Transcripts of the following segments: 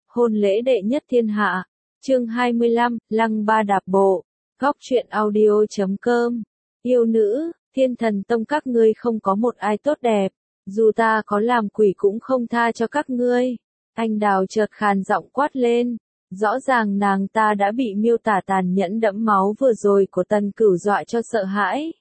hôn lễ đệ nhất thiên hạ. Chương 25, Lăng Ba Đạp Bộ. Góc truyện audio.com. Yêu nữ, Thiên Thần Tông các ngươi không có một ai tốt đẹp, dù ta có làm quỷ cũng không tha cho các ngươi. Anh Đào chợt khàn giọng quát lên, rõ ràng nàng ta đã bị miêu tả tàn nhẫn đẫm máu vừa rồi của Tần Cửu dọa cho sợ hãi.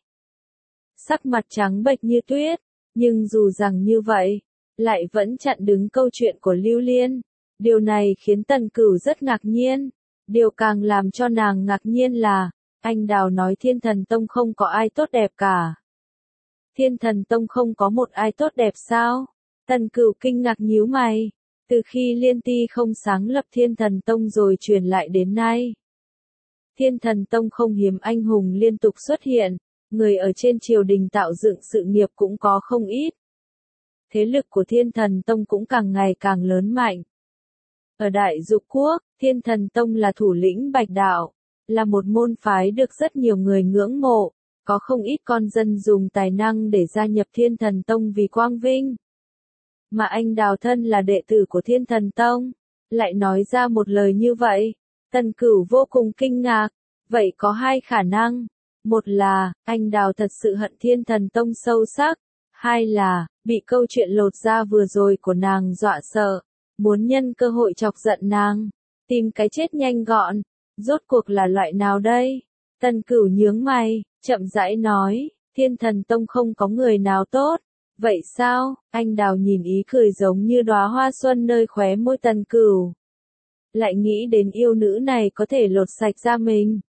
Sắc mặt trắng bệch như tuyết, nhưng dù rằng như vậy, lại vẫn chặn đứng câu chuyện của Lưu Liên. Điều này khiến Tần Cửu rất ngạc nhiên. Điều càng làm cho nàng ngạc nhiên là, anh Đào nói Thiên Thần Tông không có ai tốt đẹp cả. Thiên Thần Tông không có một ai tốt đẹp sao? Tần Cửu kinh ngạc nhíu mày. Từ khi Liên Ti không sáng lập Thiên Thần Tông rồi truyền lại đến nay, Thiên Thần Tông không hiếm anh hùng liên tục xuất hiện, người ở trên triều đình tạo dựng sự nghiệp cũng có không ít. Thế lực của Thiên Thần Tông cũng càng ngày càng lớn mạnh. Ở Đại Dục Quốc, Thiên Thần Tông là thủ lĩnh Bạch Đạo, là một môn phái được rất nhiều người ngưỡng mộ, có không ít con dân dùng tài năng để gia nhập Thiên Thần Tông vì quang vinh. Mà anh Đào thân là đệ tử của Thiên Thần Tông, lại nói ra một lời như vậy. Tần Cửu vô cùng kinh ngạc. Vậy có hai khả năng. Một là, anh Đào thật sự hận Thiên Thần Tông sâu sắc. Hai là, bị câu chuyện lột da vừa rồi của nàng dọa sợ, muốn nhân cơ hội chọc giận nàng, tìm cái chết nhanh gọn. Rốt cuộc là loại nào đây? Tần Cửu nhướng mày, chậm rãi nói, Thiên Thần Tông không có người nào tốt. Vậy sao? Anh Đào nhìn ý cười giống như đóa hoa xuân nơi khóe môi Tần Cửu. Lại nghĩ đến yêu nữ này có thể lột sạch da mình.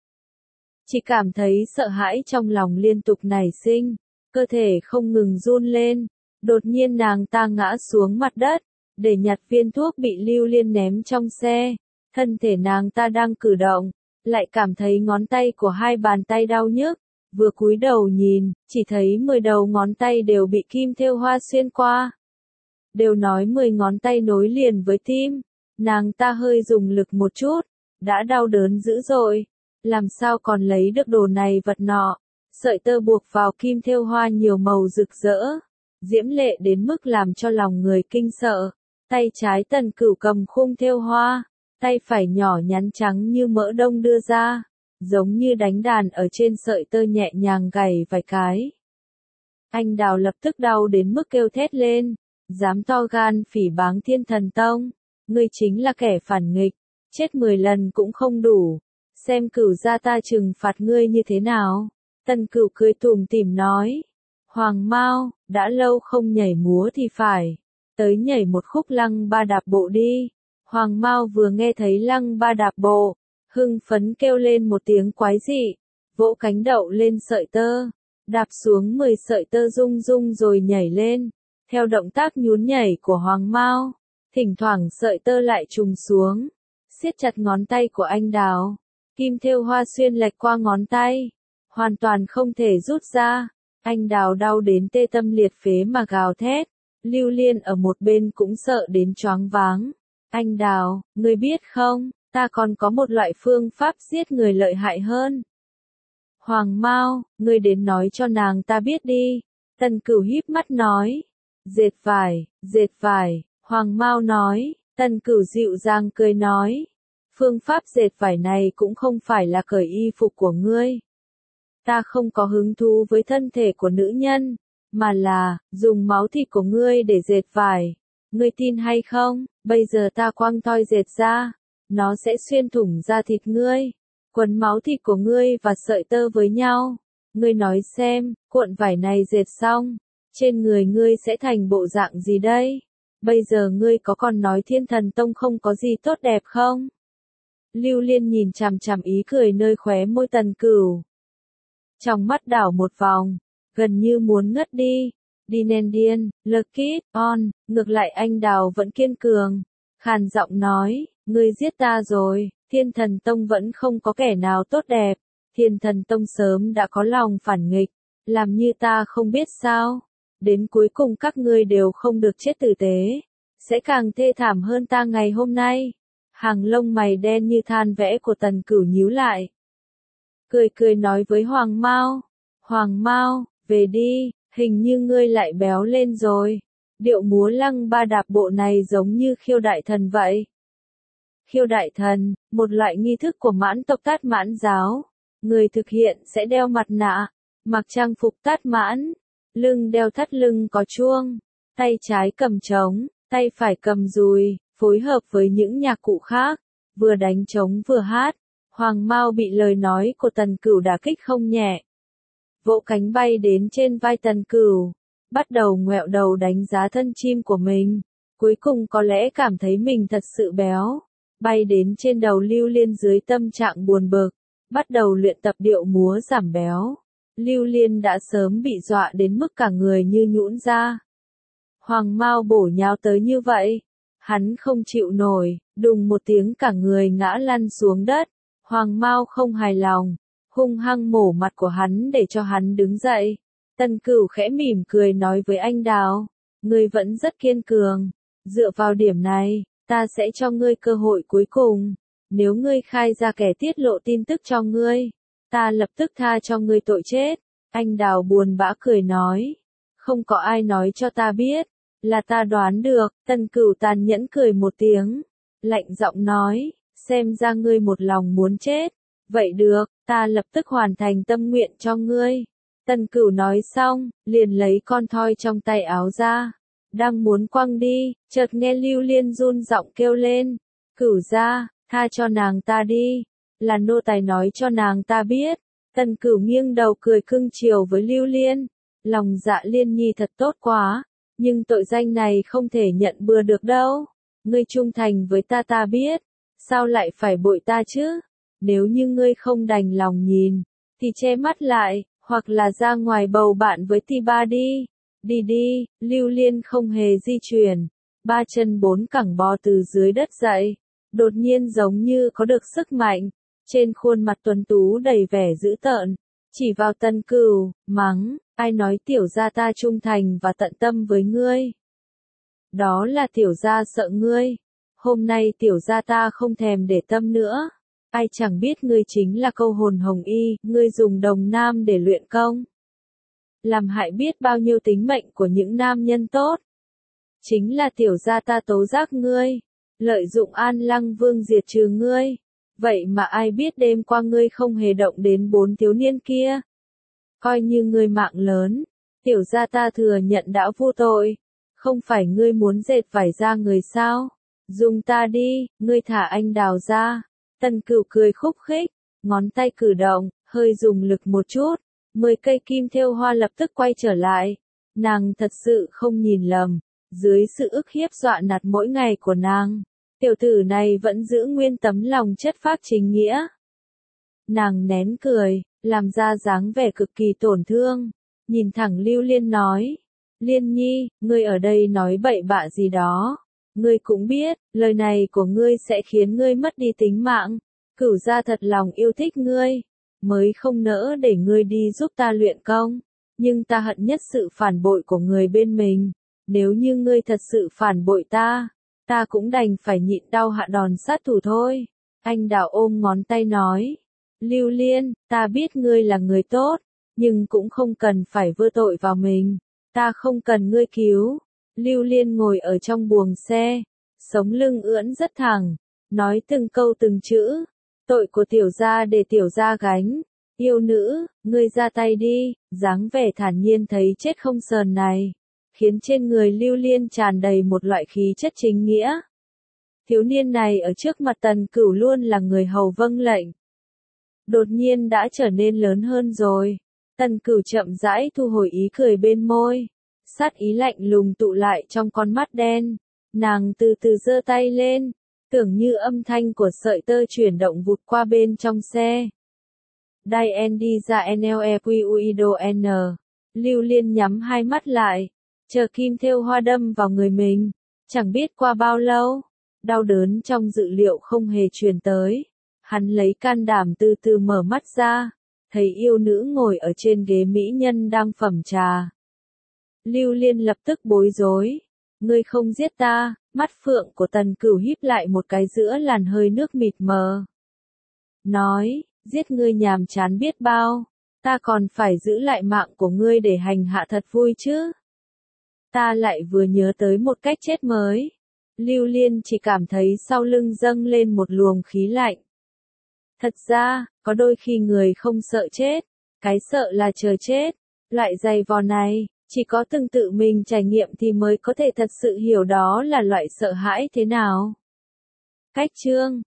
Chỉ cảm thấy sợ hãi trong lòng liên tục nảy sinh, cơ thể không ngừng run lên. Đột nhiên nàng ta ngã xuống mặt đất, để nhặt viên thuốc bị Lưu Liên ném trong xe. Thân thể nàng ta đang cử động, lại cảm thấy ngón tay của hai bàn tay đau nhức. Vừa cúi đầu nhìn, chỉ thấy 10 đầu ngón tay đều bị kim thêu hoa xuyên qua. Đều nói 10 ngón tay nối liền với tim. Nàng ta hơi dùng lực một chút, đã đau đớn dữ dội. Làm sao còn lấy được đồ này vật nọ? Sợi tơ buộc vào kim thêu hoa nhiều màu rực rỡ, diễm lệ đến mức làm cho lòng người kinh sợ. Tay trái Tần Cửu cầm khung thêu hoa, tay phải nhỏ nhắn trắng như mỡ đông đưa ra, giống như đánh đàn ở trên sợi tơ nhẹ nhàng gảy vài cái. Anh Đào lập tức đau đến mức kêu thét lên, dám to gan phỉ báng Thiên Thần Tông, ngươi chính là kẻ phản nghịch, chết 10 lần cũng không đủ, xem Cửu gia ta trừng phạt ngươi như thế nào. Tần Cửu cười tủm tỉm nói, Hoàng Mao, đã lâu không nhảy múa thì phải, tới nhảy một khúc Lăng Ba Đạp Bộ đi. Hoàng Mao vừa nghe thấy Lăng Ba Đạp Bộ, hưng phấn kêu lên một tiếng quái dị, vỗ cánh đậu lên sợi tơ, đạp xuống 10 sợi tơ rung rung rồi nhảy lên. Theo động tác nhún nhảy của Hoàng Mao, thỉnh thoảng sợi tơ lại trùng xuống, siết chặt ngón tay của anh Đào. Kim thêu hoa xuyên lệch qua ngón tay, hoàn toàn không thể rút ra. Anh Đào đau đến tê tâm liệt phế mà gào thét. Lưu Liên ở một bên cũng sợ đến choáng váng. Anh Đào, ngươi biết không, ta còn có một loại phương pháp giết người lợi hại hơn. Hoàng Mao, ngươi đến nói cho nàng ta biết đi. Tần Cửu híp mắt nói. Dệt vải, dệt vải. Hoàng Mao nói. Tần Cửu dịu dàng cười nói. Phương pháp dệt vải này cũng không phải là cởi y phục của ngươi. Ta không có hứng thú với thân thể của nữ nhân, mà là dùng máu thịt của ngươi để dệt vải. Ngươi tin hay không, bây giờ ta quăng thoi dệt ra, nó sẽ xuyên thủng da thịt ngươi, quấn máu thịt của ngươi và sợi tơ với nhau. Ngươi nói xem, cuộn vải này dệt xong, trên người ngươi sẽ thành bộ dạng gì đây? Bây giờ ngươi có còn nói Thiên Thần Tông không có gì tốt đẹp không? Lưu Liên nhìn chằm chằm ý cười nơi khóe môi Tần Cửu. Trong mắt đảo một vòng, gần như muốn ngất đi. Điên, Lucky, on, ngược lại anh Đào vẫn kiên cường, khàn giọng nói, ngươi giết ta rồi, Thiên Thần Tông vẫn không có kẻ nào tốt đẹp, Thiên Thần Tông sớm đã có lòng phản nghịch, làm như ta không biết sao, đến cuối cùng các ngươi đều không được chết tử tế, sẽ càng thê thảm hơn ta ngày hôm nay. Hàng lông mày đen như than vẽ của Tần Cửu nhíu lại. Cười nói với Hoàng Mao, Hoàng Mao, về đi. Hình như ngươi lại béo lên rồi. Điệu múa Lăng Ba Đạp Bộ này giống như khiêu đại thần vậy. Khiêu đại thần, một loại nghi thức của mãn tộc Tát Mãn giáo. Người thực hiện sẽ đeo mặt nạ, mặc trang phục Tát Mãn, lưng đeo thắt lưng có chuông, tay trái cầm trống, tay phải cầm dùi, phối hợp với những nhạc cụ khác, vừa đánh trống vừa hát. Hoàng Mao bị lời nói của Tần Cửu đả kích không nhẹ. Vỗ cánh bay đến trên vai Tần Cửu, bắt đầu ngoẹo đầu đánh giá thân chim của mình. Cuối cùng có lẽ cảm thấy mình thật sự béo. Bay đến trên đầu Lưu Liên dưới tâm trạng buồn bực, bắt đầu luyện tập điệu múa giảm béo. Lưu Liên đã sớm bị dọa đến mức cả người như nhũn ra. Hoàng Mao bổ nhào tới như vậy, hắn không chịu nổi, đùng một tiếng cả người ngã lăn xuống đất. Hoàng Mao không hài lòng, hung hăng mổ mặt của hắn để cho hắn đứng dậy. Tần Cửu khẽ mỉm cười nói với anh Đào, ngươi vẫn rất kiên cường, dựa vào điểm này, ta sẽ cho ngươi cơ hội cuối cùng. Nếu ngươi khai ra kẻ tiết lộ tin tức cho ngươi, ta lập tức tha cho ngươi tội chết. Anh Đào buồn bã cười nói, không có ai nói cho ta biết, là ta đoán được. Tần Cửu tàn nhẫn cười một tiếng, lạnh giọng nói, xem ra ngươi một lòng muốn chết. Vậy được, ta lập tức hoàn thành tâm nguyện cho ngươi. Tần Cửu nói xong, liền lấy con thoi trong tay áo ra, đang muốn quăng đi, chợt nghe Lưu Liên run giọng kêu lên, Cửu gia, tha cho nàng ta đi, là nô tài nói cho nàng ta biết. Tần Cửu nghiêng đầu cười cưng chiều với Lưu Liên, lòng dạ Liên nhi thật tốt quá, nhưng tội danh này không thể nhận bừa được đâu. Ngươi trung thành với ta biết, sao lại phải bội ta chứ? Nếu như ngươi không đành lòng nhìn, thì che mắt lại, hoặc là ra ngoài bầu bạn với Ti-ba đi. Đi đi, Lưu Liên không hề di chuyển, ba chân bốn cẳng bò từ dưới đất dậy, đột nhiên giống như có được sức mạnh, trên khuôn mặt tuấn tú đầy vẻ dữ tợn, chỉ vào Tần Cửu, mắng, ai nói tiểu gia ta trung thành và tận tâm với ngươi? Đó là tiểu gia sợ ngươi, hôm nay tiểu gia ta không thèm để tâm nữa. Ai chẳng biết ngươi chính là câu hồn hồng y, ngươi dùng đồng nam để luyện công, làm hại biết bao nhiêu tính mệnh của những nam nhân tốt. Chính là tiểu gia ta tố giác ngươi, lợi dụng An Lăng Vương diệt trừ ngươi. Vậy mà ai biết đêm qua ngươi không hề động đến 4 thiếu niên kia. Coi như ngươi mạng lớn, tiểu gia ta thừa nhận đã vô tội. Không phải ngươi muốn dệt vải ra người sao? Dùng ta đi, ngươi thả anh Đào ra. Tần Cửu cười khúc khích, ngón tay cử động, hơi dùng lực một chút, 10 cây kim thêu hoa lập tức quay trở lại. Nàng thật sự không nhìn lầm, dưới sự ức hiếp dọa nạt mỗi ngày của nàng, tiểu tử này vẫn giữ nguyên tấm lòng chất phác chính nghĩa. Nàng nén cười, làm ra dáng vẻ cực kỳ tổn thương, nhìn thẳng Lưu Liên nói, Liên nhi, ngươi ở đây nói bậy bạ gì đó. Ngươi cũng biết, lời này của ngươi sẽ khiến ngươi mất đi tính mạng. Cửu gia thật lòng yêu thích ngươi, mới không nỡ để ngươi đi giúp ta luyện công. Nhưng ta hận nhất sự phản bội của người bên mình. Nếu như ngươi thật sự phản bội ta cũng đành phải nhịn đau hạ đòn sát thủ thôi. Anh Đào ôm ngón tay nói, Lưu Liên, ta biết ngươi là người tốt, nhưng cũng không cần phải vơ tội vào mình. Ta không cần ngươi cứu. Lưu Liên ngồi ở trong buồng xe, sống lưng ưỡn rất thẳng, nói từng câu từng chữ, tội của tiểu gia để tiểu gia gánh. Yêu nữ, ngươi ra tay đi. Dáng vẻ thản nhiên thấy chết không sờn này, khiến trên người Lưu Liên tràn đầy một loại khí chất chính nghĩa. Thiếu niên này ở trước mặt Tần Cửu luôn là người hầu vâng lệnh, đột nhiên đã trở nên lớn hơn rồi. Tần Cửu chậm rãi thu hồi ý cười bên môi, sát ý lạnh lùng tụ lại trong con mắt đen. Nàng từ từ giơ tay lên, tưởng như âm thanh của sợi tơ chuyển động vụt qua bên trong xe. Dai đi ra NLEQUIDO N. Lưu Liên nhắm hai mắt lại, chờ kim thêu hoa đâm vào người mình. Chẳng biết qua bao lâu, đau đớn trong dự liệu không hề truyền tới. Hắn lấy can đảm từ từ mở mắt ra, thấy yêu nữ ngồi ở trên ghế mỹ nhân đang phẩm trà. Lưu Liên lập tức bối rối. Ngươi không giết ta, mắt phượng của Tần Cửu híp lại một cái giữa làn hơi nước mịt mờ. Nói, giết ngươi nhàm chán biết bao, ta còn phải giữ lại mạng của ngươi để hành hạ thật vui chứ. Ta lại vừa nhớ tới một cách chết mới. Lưu Liên chỉ cảm thấy sau lưng dâng lên một luồng khí lạnh. Thật ra, có đôi khi người không sợ chết, cái sợ là chờ chết. Loại giày vò này, chỉ có từng tự mình trải nghiệm thì mới có thể thật sự hiểu đó là loại sợ hãi thế nào. Cách chương